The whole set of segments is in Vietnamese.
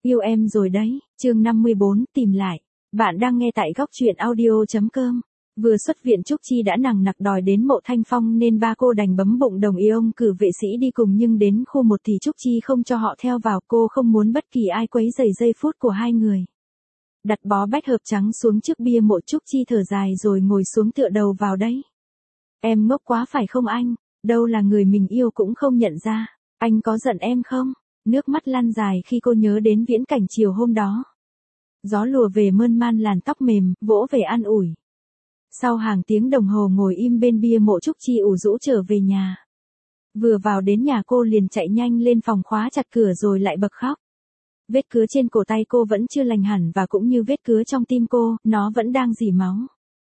Yêu em rồi đấy, chương 54, tìm lại. Bạn đang nghe tại góc truyện audio.com. Vừa xuất viện Trúc Chi đã nằng nặc đòi đến Mộ Thanh Phong nên ba cô đành bấm bụng đồng ý ông cử vệ sĩ đi cùng, nhưng đến khu 1 thì Trúc Chi không cho họ theo vào, cô không muốn bất kỳ ai quấy rầy giây phút của hai người. Đặt bó bách hợp trắng xuống trước bia mộ, Trúc Chi thở dài rồi ngồi xuống tựa đầu vào đấy. Em ngốc quá phải không anh, đâu là người mình yêu cũng không nhận ra, anh có giận em không? Nước mắt lăn dài khi cô nhớ đến viễn cảnh chiều hôm đó. Gió lùa về mơn man làn tóc mềm, vỗ về an ủi. Sau hàng tiếng đồng hồ ngồi im bên bia mộ, Trúc Chi ủ rũ trở về nhà. Vừa vào đến nhà cô liền chạy nhanh lên phòng khóa chặt cửa rồi lại bật khóc. Vết cứa trên cổ tay cô vẫn chưa lành hẳn, và cũng như vết cứa trong tim cô, nó vẫn đang rỉ máu.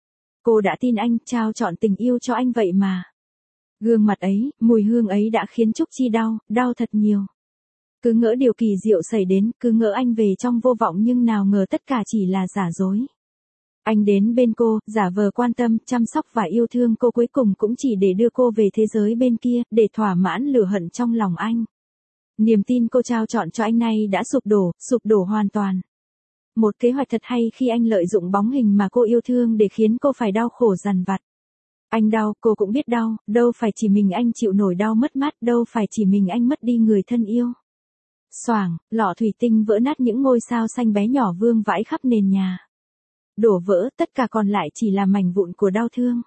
Cô đã tin anh, trao trọn tình yêu cho anh vậy mà. Gương mặt ấy, mùi hương ấy đã khiến Trúc Chi đau thật nhiều. Cứ ngỡ điều kỳ diệu xảy đến, cứ ngỡ anh về trong vô vọng, nhưng nào ngờ tất cả chỉ là giả dối. Anh đến bên cô, giả vờ quan tâm, chăm sóc và yêu thương cô, cuối cùng cũng chỉ để đưa cô về thế giới bên kia, để thỏa mãn lửa hận trong lòng anh. Niềm tin cô trao trọn cho anh nay đã sụp đổ hoàn toàn. Một kế hoạch thật hay khi anh lợi dụng bóng hình mà cô yêu thương để khiến cô phải đau khổ dằn vặt. Anh đau, cô cũng biết đau, đâu phải chỉ mình anh chịu nổi đau mất mát, đâu phải chỉ mình anh mất đi người thân yêu. Xoảng, lọ thủy tinh vỡ nát, những ngôi sao xanh bé nhỏ vương vãi khắp nền nhà. Đổ vỡ, tất cả còn lại chỉ là mảnh vụn của đau thương.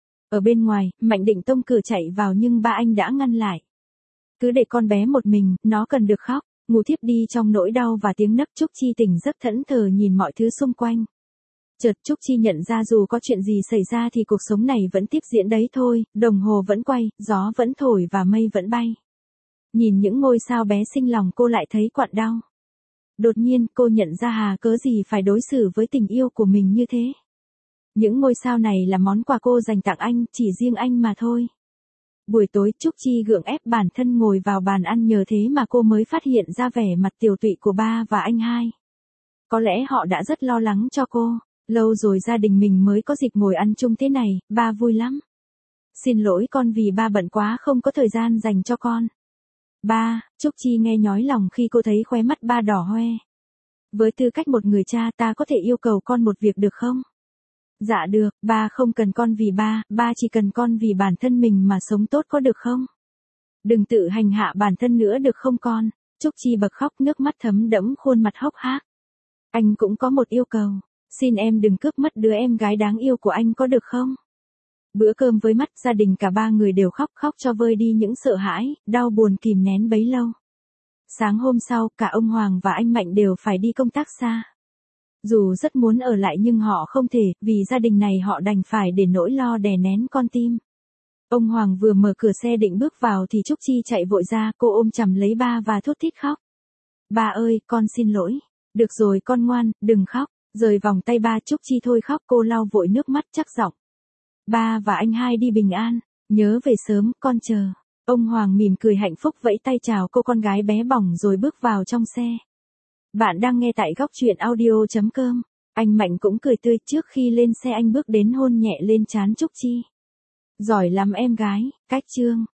Ở bên ngoài, Mạnh định tông cửa chạy vào nhưng ba anh đã ngăn lại. Cứ để con bé một mình, nó cần được khóc. Ngủ thiếp đi trong nỗi đau và tiếng nấc. Trúc Chi tỉnh giấc thẫn thờ nhìn mọi thứ xung quanh. Chợt Trúc Chi nhận ra dù có chuyện gì xảy ra thì cuộc sống này vẫn tiếp diễn đấy thôi, đồng hồ vẫn quay, gió vẫn thổi và mây vẫn bay. Nhìn những ngôi sao bé xinh lòng cô lại thấy quặn đau. Đột nhiên cô nhận ra cớ gì phải đối xử với tình yêu của mình như thế. Những ngôi sao này là món quà cô dành tặng anh, chỉ riêng anh mà thôi. Buổi tối Trúc Chi gượng ép bản thân ngồi vào bàn ăn, nhờ thế mà cô mới phát hiện ra vẻ mặt tiều tụy của ba và anh hai. Có lẽ họ đã rất lo lắng cho cô. Lâu rồi gia đình mình mới có dịp ngồi ăn chung thế này, ba vui lắm. Xin lỗi con vì ba bận quá không có thời gian dành cho con. Ba, Trúc Chi nghe nhói lòng khi cô thấy khóe mắt ba đỏ hoe. Với tư cách một người cha, ta có thể yêu cầu con một việc được không? Dạ được, ba không cần con vì ba chỉ cần con vì bản thân mình mà sống tốt có được không? Đừng tự hành hạ bản thân nữa được không con? Trúc Chi bật khóc, nước mắt thấm đẫm khuôn mặt hốc hác. Anh cũng có một yêu cầu. Xin em đừng cướp mất đứa em gái đáng yêu của anh có được không? Bữa cơm với mắt, gia đình cả ba người đều khóc cho vơi đi những sợ hãi, đau buồn kìm nén bấy lâu. Sáng hôm sau, cả ông Hoàng và anh Mạnh đều phải đi công tác xa. Dù rất muốn ở lại nhưng họ không thể, vì gia đình này họ đành phải để nỗi lo đè nén con tim. Ông Hoàng vừa mở cửa xe định bước vào thì Trúc Chi chạy vội ra, cô ôm chầm lấy ba và thút thít khóc. Ba ơi, con xin lỗi. Được rồi con ngoan, đừng khóc. Rời vòng tay ba, Trúc Chi thôi khóc, cô lau vội nước mắt chắc giọng. Ba và anh hai đi bình an, nhớ về sớm, con chờ. Ông Hoàng mỉm cười hạnh phúc vẫy tay chào cô con gái bé bỏng rồi bước vào trong xe. Bạn đang nghe tại góc truyện audio.com. Anh Mạnh cũng cười tươi, trước khi lên xe anh bước đến hôn nhẹ lên trán Trúc Chi. Giỏi lắm em gái, cách chương.